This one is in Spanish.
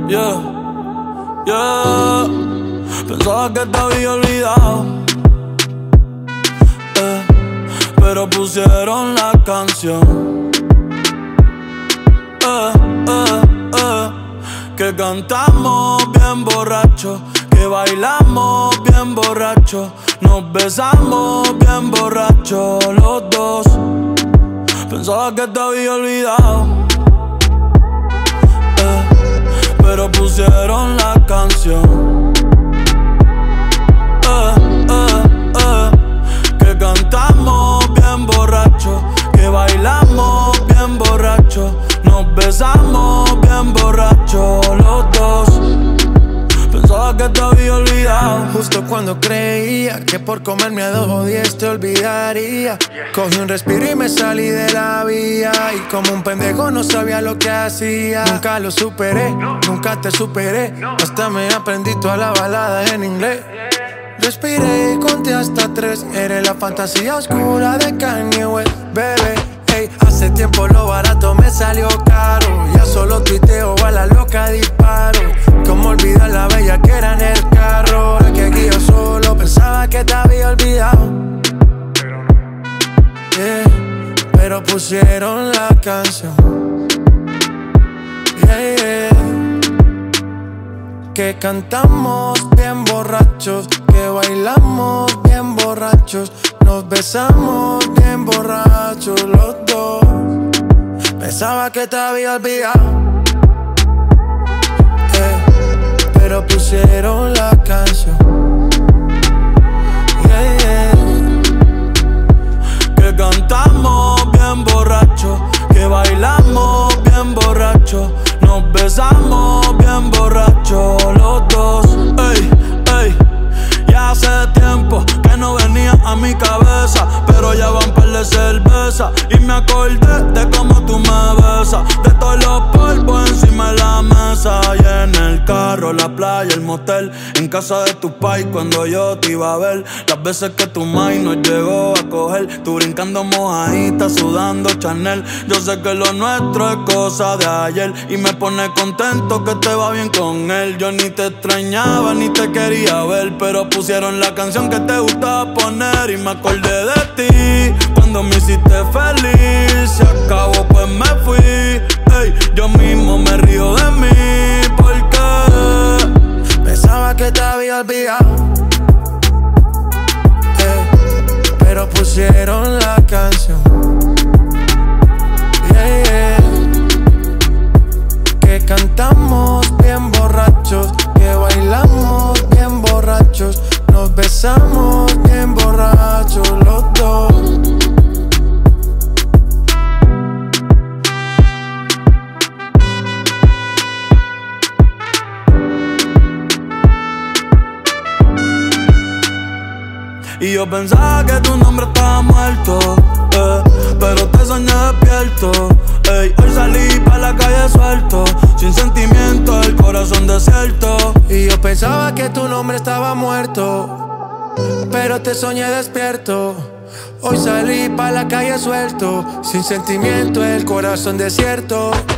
Yeah, yeah. Pensaba que te había olvidado, pero pusieron la canción, que cantamos bien borrachos, que bailamos bien borrachos, nos besamos bien borrachos los dos. Pensaba que te había olvidado, pero pusieron la canción, que cantamos bien borrachos, que bailamos bien borrachos, nos besamos bien borrachos los dos. Pensaba que te había olvidado. Justo cuando creía que por comerme a 2 o 10 te olvidaría, cogí un respiro y me salí de la vía. Y como un pendejo no sabía lo que hacía. Nunca lo superé, nunca te superé. Hasta me aprendí toda la balada en inglés. Respiré y conté hasta 3. Eres la fantasía oscura de Kanye West, bebé. Hey, hace tiempo lo barato me salió caro. Ya solo tuiteo, a la loca disparo. Cómo olvidar la bella que era en el carro. Ahora que aquí yo solo pensaba que te había olvidado, yeah, pero pusieron la canción, yeah, yeah, que cantamos bien borrachos, que bailamos bien borrachos, nos besamos bien borrachos los dos. Pensaba que te había olvidado, pero pusieron la canción, yeah, yeah, que cantamos bien borrachos, que bailamos bien borrachos, nos besamos bien borrachos los dos. Ey, ey, ya hace tiempo que no venía a mi cabeza, pero ya van par de cerveza y me acordé de cómo tú me besas, de todos los polvos encima de la mesa, y en el carro, la playa, el motel, en casa de tu pai cuando yo te iba a ver, las veces que tu mai nos llegó a coger, tú brincando mojadita, sudando Chanel. Yo sé que lo nuestro es cosa de ayer y me pone contento que te va bien con él. Yo ni te extrañaba ni te quería ver, pero pusieron la canción que te gustaba poner y me acordé de ti cuando me hiciste feliz. Se acabó pues me fui, ey, yo mismo me río de mí porque pensaba que te había olvidado, pero pusieron la canción, yeah, yeah, que cantamos bien borrachos, que bailamos bien borrachos, nos besamos bien borrachos los dos. Y yo pensaba que tu nombre estaba muerto, pero te soñé despierto. Ey, hoy salí pa' la calle suelto, sin sentimiento, el corazón desierto. Y yo pensaba que tu nombre estaba muerto, pero te soñé despierto. Hoy salí pa' la calle suelto, sin sentimiento, el corazón desierto.